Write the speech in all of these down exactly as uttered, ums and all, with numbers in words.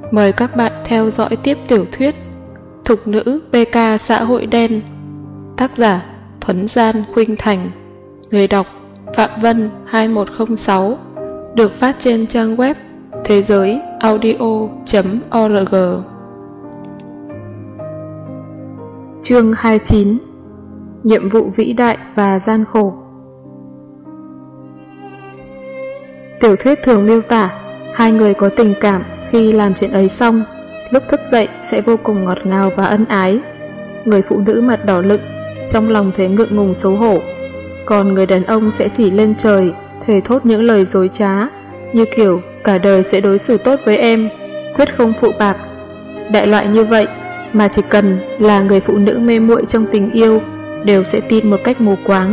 Mời các bạn theo dõi tiếp tiểu thuyết Thục nữ pê ca xã hội đen. Tác giả Thuấn Gian Khuynh Thành. Người đọc Phạm Vân hai một không sáu. Được phát trên trang web thế giới audio chấm org. Chương hai mươi chín. Nhiệm vụ vĩ đại và gian khổ. Tiểu thuyết thường miêu tả hai người có tình cảm khi làm chuyện ấy xong, lúc thức dậy sẽ vô cùng ngọt ngào và ân ái. Người phụ nữ mặt đỏ lựng, trong lòng thấy ngượng ngùng xấu hổ. Còn người đàn ông sẽ chỉ lên trời, thề thốt những lời dối trá, như kiểu cả đời sẽ đối xử tốt với em, quyết không phụ bạc. Đại loại như vậy mà chỉ cần là người phụ nữ mê muội trong tình yêu đều sẽ tin một cách mù quáng.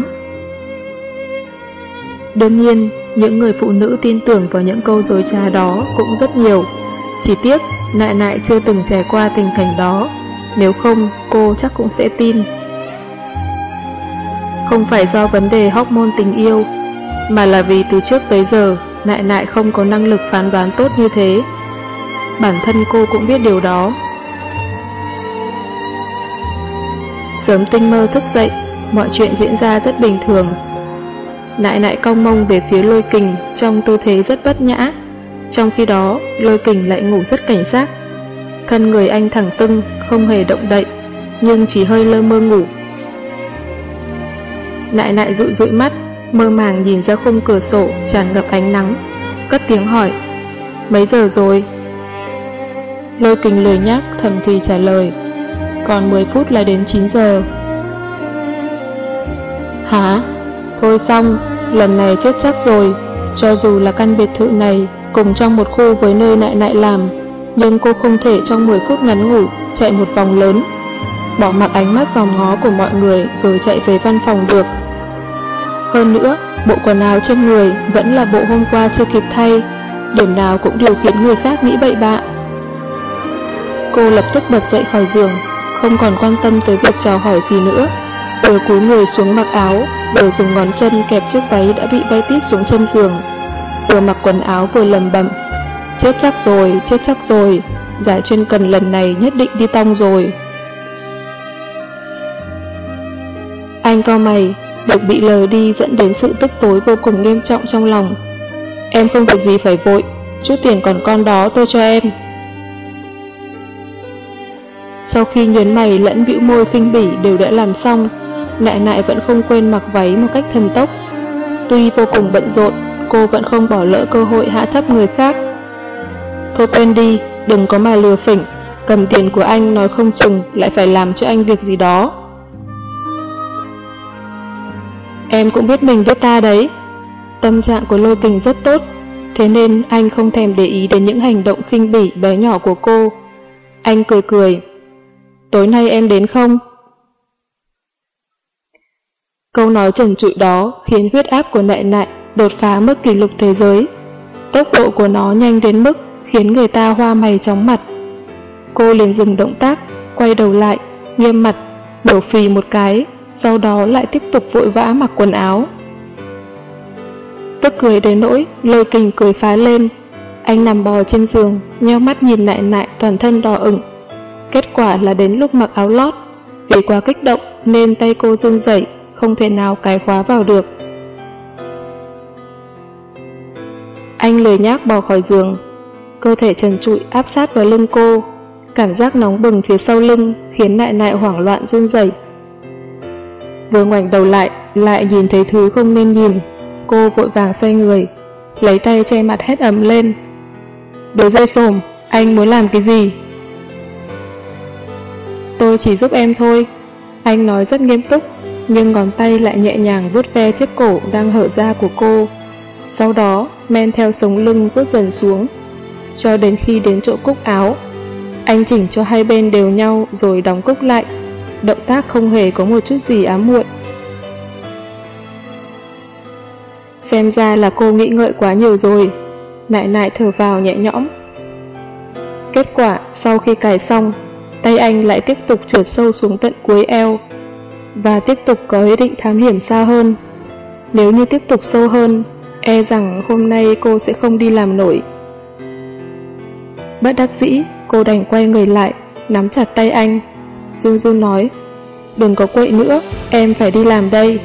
Đương nhiên, những người phụ nữ tin tưởng vào những câu dối trá đó cũng rất nhiều. Chỉ tiếc, Nại Nại chưa từng trải qua tình cảnh đó, nếu không cô chắc cũng sẽ tin. Không phải do vấn đề hormone tình yêu, mà là vì từ trước tới giờ Nại Nại không có năng lực phán đoán tốt như thế. Bản thân cô cũng biết điều đó. Sớm tinh mơ thức dậy, mọi chuyện diễn ra rất bình thường. Nại Nại cong mông về phía Lôi Kình trong tư thế rất bất nhã. Trong khi đó, Lôi Kình lại ngủ rất cảnh giác. Thân người anh thẳng tưng, không hề động đậy, nhưng chỉ hơi lơ mơ ngủ. Nại Nại dụi dụi mắt, mơ màng nhìn ra khung cửa sổ tràn ngập ánh nắng, cất tiếng hỏi: "Mấy giờ rồi?" Lôi Kình lười nhác thầm thì trả lời: "Còn mười phút là đến chín giờ." "Hả? Thôi xong, lần này chết chắc rồi. Cho dù là căn biệt thự này cùng trong một khu với nơi Nại Nại làm, nhưng cô không thể trong mười phút ngắn ngủi chạy một vòng lớn, bỏ mặc ánh mắt dòm ngó của mọi người rồi chạy về văn phòng được. Hơn nữa, bộ quần áo trên người vẫn là bộ hôm qua chưa kịp thay, điểm nào cũng điều khiến người khác nghĩ bậy bạ." Cô lập tức bật dậy khỏi giường, không còn quan tâm tới việc chào hỏi gì nữa, vừa cúi người xuống mặc áo, vừa dùng ngón chân kẹp chiếc váy đã bị bay tít xuống chân giường, vừa mặc quần áo vừa lầm bầm: "Chết chắc rồi, chết chắc rồi, giải chuyên cần lần này nhất định đi tong rồi." Anh cau mày, việc bị lờ đi dẫn đến sự tức tối vô cùng nghiêm trọng trong lòng. "Em không việc gì phải vội, chút tiền còn con đó tôi cho em." Sau khi nhớn mày lẫn bĩu môi khinh bỉ đều đã làm xong, Nại Nại vẫn không quên mặc váy một cách thần tốc. Tuy vô cùng bận rộn, cô vẫn không bỏ lỡ cơ hội hạ thấp người khác. "Thôi quên đi, đừng có mà lừa phỉnh, cầm tiền của anh nói không chừng lại phải làm cho anh việc gì đó." "Em cũng biết mình biết ta đấy." Tâm trạng của Lôi Kình rất tốt, thế nên anh không thèm để ý đến những hành động khinh bỉ bé nhỏ của cô. Anh cười cười: "Tối nay em đến không?" Câu nói trần trụi đó khiến huyết áp của Nại Nại đột phá mức kỷ lục thế giới. Tốc độ của nó nhanh đến mức khiến người ta hoa mày chóng mặt. Cô liền dừng động tác, quay đầu lại, nghiêm mặt, đổ phì một cái, sau đó lại tiếp tục vội vã mặc quần áo. Tức cười đến nỗi Lôi Kình cười phá lên. Anh nằm bò trên giường, nheo mắt nhìn Nại Nại toàn thân đỏ ửng. Kết quả là đến lúc mặc áo lót, vì quá kích động nên tay cô run rẩy, không thể nào cài khóa vào được. Anh lười nhác bò khỏi giường, cơ thể trần trụi áp sát vào lưng cô. Cảm giác nóng bừng phía sau lưng khiến Nại Nại hoảng loạn run rẩy. Vừa ngoảnh đầu lại, lại nhìn thấy thứ không nên nhìn. Cô vội vàng xoay người, lấy tay che mặt hét ầm lên: "Đồ dây xồm, anh muốn làm cái gì?" "Tôi chỉ giúp em thôi." Anh nói rất nghiêm túc, nhưng ngón tay lại nhẹ nhàng vuốt ve chiếc cổ đang hở ra của cô. Sau đó men theo sống lưng vuốt dần xuống, cho đến khi đến chỗ cúc áo. Anh chỉnh cho hai bên đều nhau rồi đóng cúc lại. Động tác không hề có một chút gì ám muội. Xem ra là cô nghĩ ngợi quá nhiều rồi. Nại Nại thở vào nhẹ nhõm. Kết quả sau khi cài xong, tay anh lại tiếp tục trượt sâu xuống tận cuối eo, và tiếp tục có ý định thám hiểm xa hơn. Nếu như tiếp tục sâu hơn, e rằng hôm nay cô sẽ không đi làm nổi. bất đắc dĩ, cô đành quay người lại, nắm chặt tay anh. Jun Jun nói, đừng có quậy nữa, em phải đi làm đây.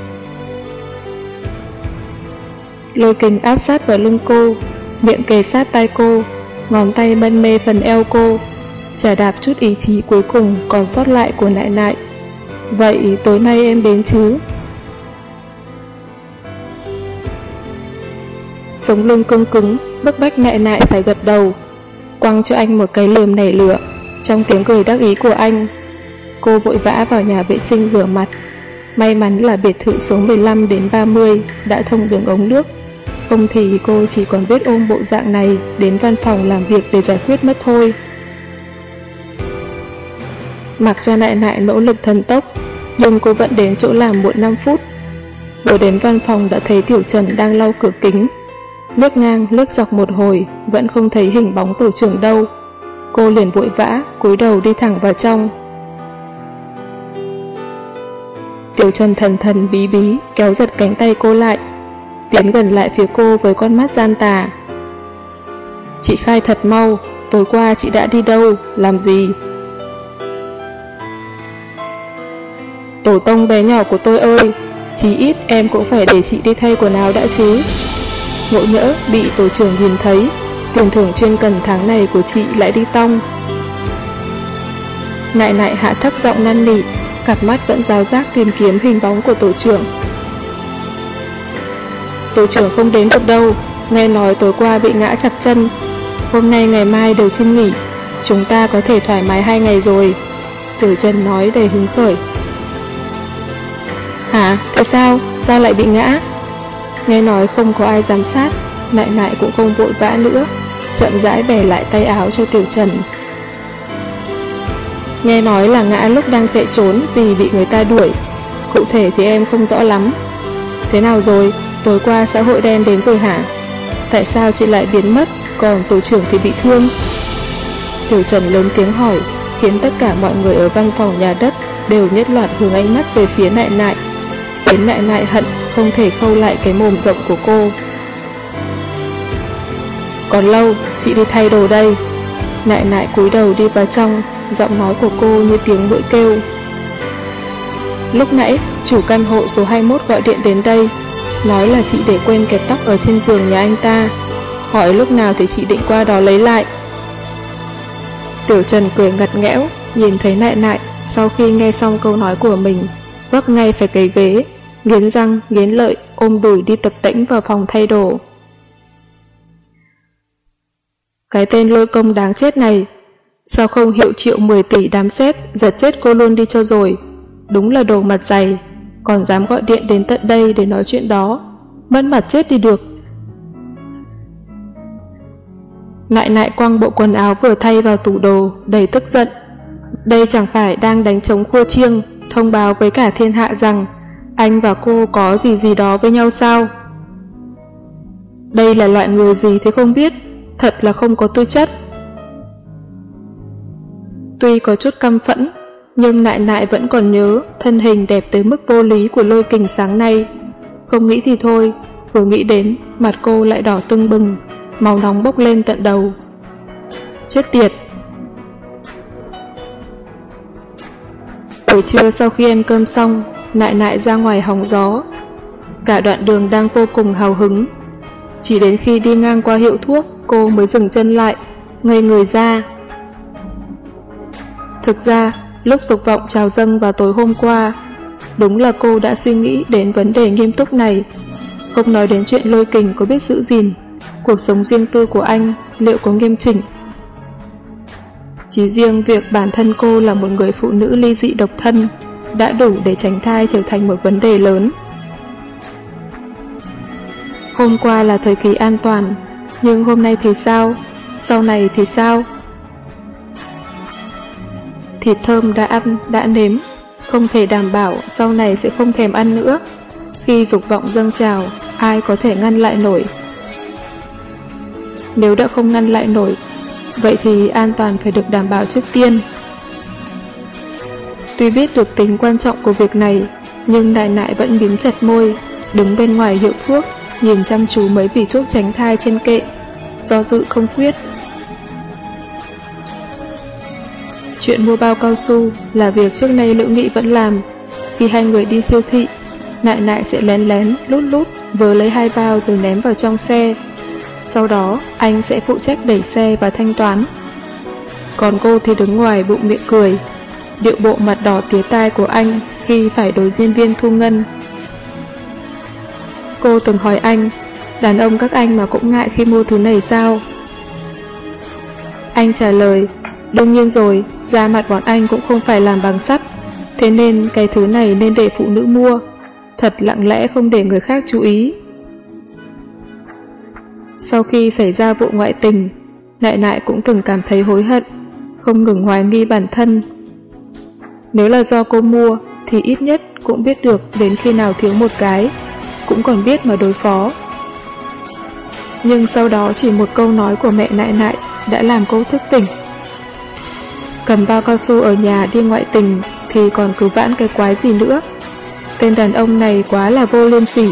Lôi Kình áp sát vào lưng cô, miệng kề sát tay cô, ngón tay mân mê phần eo cô, chà đạp chút ý chí cuối cùng còn sót lại của Nại Nại. Vậy tối nay em đến chứ? Sống lưng cứng cứng, bức bách Nại Nại phải gật đầu, quăng cho anh một cái lườm nảy lửa. Trong tiếng cười đắc ý của anh, cô vội vã vào nhà vệ sinh rửa mặt. May mắn là biệt thự số mười lăm đến ba mươi đã thông đường ống nước, không thì cô chỉ còn biết ôm bộ dạng này đến văn phòng làm việc để giải quyết mất thôi. Mặc cho Nại Nại nỗ lực thần tốc, nhưng cô vẫn đến chỗ làm muộn năm phút. Vừa đến văn phòng đã thấy Tiểu Trần đang lau cửa kính. Lướt ngang lướt dọc một hồi, vẫn không thấy hình bóng tổ trưởng đâu. Cô liền vội vã, cúi đầu đi thẳng vào trong. Tiểu Trần thần thần bí bí kéo giật cánh tay cô lại, tiến gần lại phía cô với con mắt gian tà. Chị khai thật mau, tối qua chị đã đi đâu, làm gì? Tổ tông bé nhỏ của tôi ơi, chí ít em cũng phải để chị đi thay quần áo đã chứ. Ngộ nhỡ bị tổ trưởng nhìn thấy, tiền thưởng chuyên cần tháng này của chị lại đi tong. Nại Nại hạ thấp giọng năn nỉ, cặp mắt vẫn ráo rác tìm kiếm hình bóng của tổ trưởng. Tổ trưởng không đến được đâu, nghe nói tối qua bị ngã chặt chân. Hôm nay ngày mai đều xin nghỉ, chúng ta có thể thoải mái hai ngày rồi. Tiểu Trần nói đầy hứng khởi. Hả? Thế sao? Sao lại bị ngã? Nghe nói không có ai giám sát, Nại Nại cũng không vội vã nữa, chậm rãi bẻ lại tay áo cho Tiểu Trần. Nghe nói là ngã lúc đang chạy trốn vì bị người ta đuổi, cụ thể thì em không rõ lắm. Thế nào rồi? Tối qua xã hội đen đến rồi hả? Tại sao chị lại biến mất, còn tổ trưởng thì bị thương? Tiểu Trần lớn tiếng hỏi, khiến tất cả mọi người ở văn phòng nhà đất đều nhất loạt hướng ánh mắt về phía Nại Nại, khiến Nại Nại hận không thể khâu lại cái mồm rộng của cô. Còn lâu, chị đi thay đồ đây. Nại Nại cúi đầu đi vào trong, giọng nói của cô như tiếng mũi kêu. Lúc nãy, chủ căn hộ số hai mươi mốt gọi điện đến đây, nói là chị để quên kẹp tóc ở trên giường nhà anh ta, hỏi lúc nào thì chị định qua đó lấy lại. Tiểu Trần cười ngặt nghẽo, nhìn thấy Nại Nại sau khi nghe xong câu nói của mình, vấp ngay phải cái ghế, nghiến răng, nghiến lợi, ôm đùi đi tập tễnh vào phòng thay đồ. Cái tên Lôi Công đáng chết này, sao không hiệu triệu mười tỷ đám sét giật chết cô luôn đi cho rồi. Đúng là đồ mặt dày, còn dám gọi điện đến tận đây để nói chuyện đó, mất mặt chết đi được. Nại Nại quăng bộ quần áo vừa thay vào tủ đồ, đầy tức giận. Đây chẳng phải đang đánh trống khua chiêng, thông báo với cả thiên hạ rằng anh và cô có gì gì đó với nhau sao? Đây là loại người gì thế không biết, thật là không có tư chất. Tuy có chút căm phẫn, nhưng Nại Nại vẫn còn nhớ thân hình đẹp tới mức vô lý của Lôi Kình sáng nay. Không nghĩ thì thôi, vừa nghĩ đến, mặt cô lại đỏ tưng bừng, màu nóng bốc lên tận đầu. Chết tiệt! Buổi trưa sau khi ăn cơm xong, Nại Nại ra ngoài hóng gió. Cả đoạn đường đang vô cùng hào hứng. Chỉ đến khi đi ngang qua hiệu thuốc, cô mới dừng chân lại, ngây người ra. Thực ra, lúc dục vọng trào dâng vào tối hôm qua, đúng là cô đã suy nghĩ đến vấn đề nghiêm túc này. Không nói đến chuyện Lôi Kình có biết giữ gìn, cuộc sống riêng tư của anh liệu có nghiêm chỉnh. Chỉ riêng việc bản thân cô là một người phụ nữ ly dị độc thân đã đủ để tránh thai trở thành một vấn đề lớn. Hôm qua là thời kỳ an toàn, nhưng hôm nay thì sao? Sau này thì sao? Thịt thơm đã ăn, đã nếm, không thể đảm bảo sau này sẽ không thèm ăn nữa. Khi dục vọng dâng trào, ai có thể ngăn lại nổi? Nếu đã không ngăn lại nổi, vậy thì an toàn phải được đảm bảo trước tiên. Tuy biết được tính quan trọng của việc này, nhưng Nại Nại vẫn mím chặt môi, đứng bên ngoài hiệu thuốc, nhìn chăm chú mấy vỉ thuốc tránh thai trên kệ, do dự không quyết. Chuyện mua bao cao su là việc trước nay Liễu Nghị vẫn làm. Khi hai người đi siêu thị, Nại Nại sẽ lén lén, lút lút vớ lấy hai bao rồi ném vào trong xe. Sau đó, anh sẽ phụ trách đẩy xe và thanh toán. Còn cô thì đứng ngoài bụng miệng cười, điệu bộ mặt đỏ tía tai của anh khi phải đối diên viên thu ngân. Cô từng hỏi anh, đàn ông các anh mà cũng ngại khi mua thứ này sao? Anh trả lời, đương nhiên rồi, da mặt bọn anh cũng không phải làm bằng sắt, thế nên cái thứ này nên để phụ nữ mua, thật lặng lẽ không để người khác chú ý. Sau khi xảy ra vụ ngoại tình, Nại Nại cũng từng cảm thấy hối hận, không ngừng hoài nghi bản thân. Nếu là do cô mua, thì ít nhất cũng biết được đến khi nào thiếu một cái, cũng còn biết mà đối phó. Nhưng sau đó chỉ một câu nói của mẹ Nại Nại đã làm cô thức tỉnh. Cầm bao cao su ở nhà đi ngoại tình thì còn cứ vãn cái quái gì nữa. Tên đàn ông này quá là vô liêm sỉ.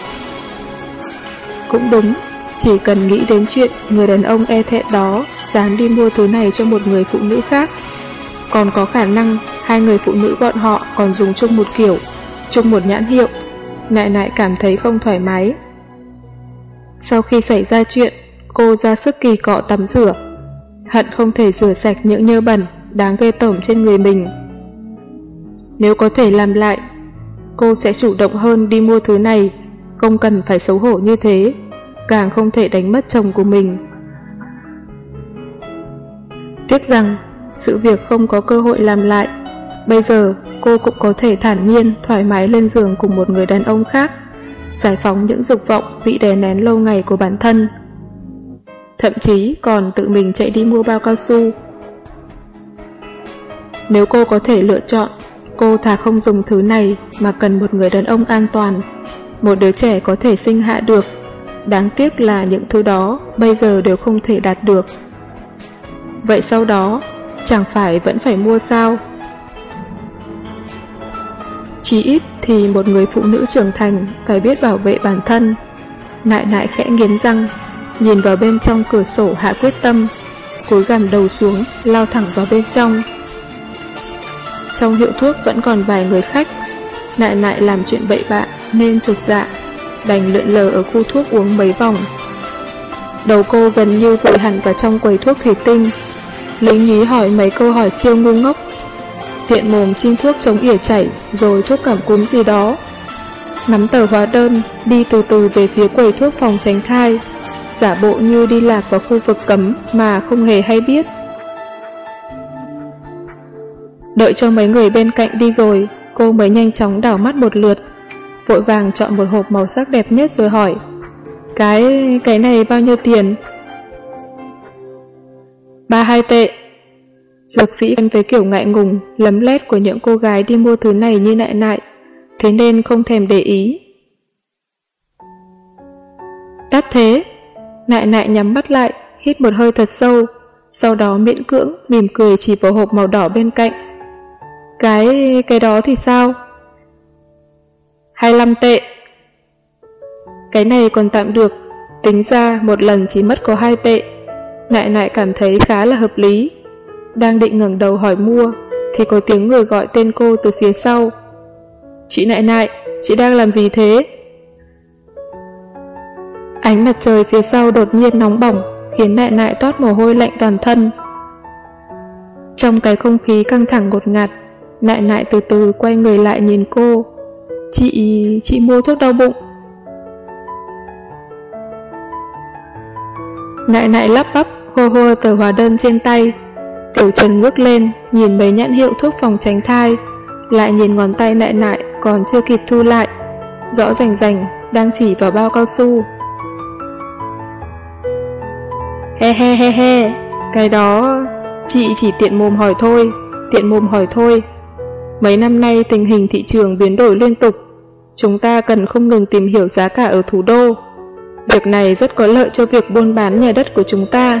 Cũng đúng, chỉ cần nghĩ đến chuyện người đàn ông e thẹn đó dám đi mua thứ này cho một người phụ nữ khác, còn có khả năng hai người phụ nữ bọn họ còn dùng chung một kiểu, chung một nhãn hiệu, Nại Nại cảm thấy không thoải mái. Sau khi xảy ra chuyện, cô ra sức kỳ cọ tắm rửa, hận không thể rửa sạch những nhơ bẩn đáng ghê tởm trên người mình. Nếu có thể làm lại, cô sẽ chủ động hơn đi mua thứ này, không cần phải xấu hổ như thế, càng không thể đánh mất chồng của mình. Tiếc rằng, sự việc không có cơ hội làm lại. Bây giờ, cô cũng có thể thản nhiên, thoải mái lên giường cùng một người đàn ông khác, giải phóng những dục vọng bị đè nén lâu ngày của bản thân. Thậm chí còn tự mình chạy đi mua bao cao su. Nếu cô có thể lựa chọn, cô thà không dùng thứ này mà cần một người đàn ông an toàn, một đứa trẻ có thể sinh hạ được. Đáng tiếc là những thứ đó bây giờ đều không thể đạt được. Vậy sau đó, chẳng phải vẫn phải mua sao? Chí ít thì một người phụ nữ trưởng thành phải biết bảo vệ bản thân. Nại Nại khẽ nghiến răng, nhìn vào bên trong cửa sổ hạ quyết tâm, cúi gằm đầu xuống, lao thẳng vào bên trong. Trong hiệu thuốc vẫn còn vài người khách. Nại Nại làm chuyện bậy bạ nên chột dạ, đành lượn lờ ở khu thuốc uống mấy vòng. Đầu cô gần như vội hẳn vào trong quầy thuốc thủy tinh, lý nhí hỏi mấy câu hỏi siêu ngu ngốc, tiện mồm xin thuốc chống ỉa chảy rồi thuốc cảm cúm gì đó. Nắm tờ hóa đơn, đi từ từ về phía quầy thuốc phòng tránh thai, giả bộ như đi lạc vào khu vực cấm mà không hề hay biết. Đợi cho mấy người bên cạnh đi rồi, cô mới nhanh chóng đảo mắt một lượt, vội vàng chọn một hộp màu sắc đẹp nhất rồi hỏi, Cái... cái này bao nhiêu tiền? Ba hai tệ. Dược sĩ quen với kiểu ngại ngùng, lấm lét của những cô gái đi mua thứ này như Nại Nại, thế nên không thèm để ý. Đắt thế. Nại Nại nhắm mắt lại, hít một hơi thật sâu, sau đó miễn cưỡng, mỉm cười chỉ vào hộp màu đỏ bên cạnh. Cái... cái đó thì sao? hai mươi lăm tệ. Cái này còn tạm được, tính ra một lần chỉ mất có hai tệ. Nại Nại cảm thấy khá là hợp lý. Đang định ngẩng đầu hỏi mua, thì có tiếng người gọi tên cô từ phía sau. Chị Nại Nại, chị đang làm gì thế? Ánh mặt trời phía sau đột nhiên nóng bỏng, khiến Nại Nại toát mồ hôi lạnh toàn thân. Trong cái không khí căng thẳng ngột ngạt, Nại Nại từ từ quay người lại nhìn cô. Chị... chị mua thuốc đau bụng. Nại Nại lắp bắp, hô hô tờ hóa đơn trên tay. Tiểu Trần ngước lên, nhìn mấy nhãn hiệu thuốc phòng tránh thai, lại nhìn ngón tay Nại Nại còn chưa kịp thu lại, rõ rành rành, đang chỉ vào bao cao su. He he he he, cái đó... chị chỉ tiện mồm hỏi thôi, tiện mồm hỏi thôi. Mấy năm nay tình hình thị trường biến đổi liên tục, chúng ta cần không ngừng tìm hiểu giá cả ở thủ đô. Việc này rất có lợi cho việc buôn bán nhà đất của chúng ta.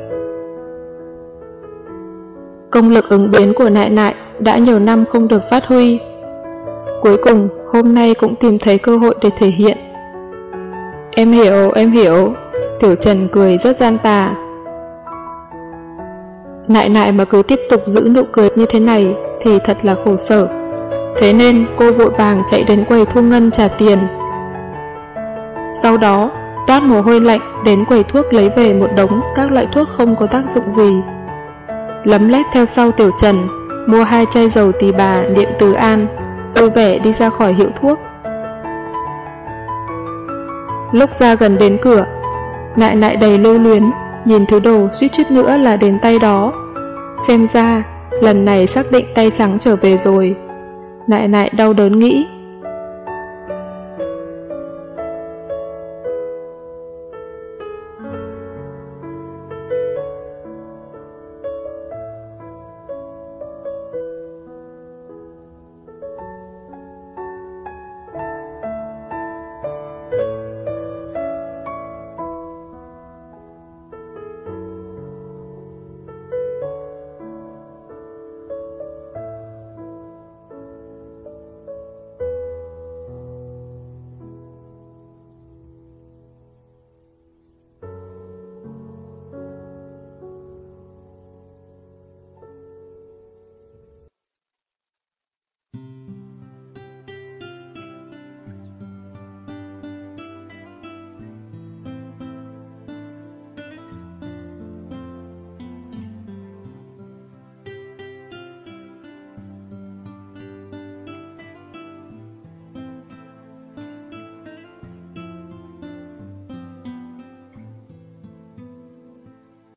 Công lực ứng biến của Nại Nại đã nhiều năm không được phát huy. Cuối cùng, hôm nay cũng tìm thấy cơ hội để thể hiện. Em hiểu, em hiểu. Tiểu Trần cười rất gian tà. Nại nại mà cứ tiếp tục giữ nụ cười như thế này thì thật là khổ sở. Thế nên cô vội vàng chạy đến quầy thu ngân trả tiền. Sau đó toát mồ hôi lạnh đến quầy thuốc lấy về một đống các loại thuốc không có tác dụng gì. Lấm lét theo sau Tiểu Trần, mua hai chai dầu tỳ bà niệm từ an, vui vẻ đi ra khỏi hiệu thuốc. Lúc ra gần đến cửa, Nại nại đầy lưu luyến, nhìn thứ đồ suýt chút nữa là đến tay đó. Xem ra lần này xác định tay trắng trở về rồi. Nại nại đau đớn nghĩ,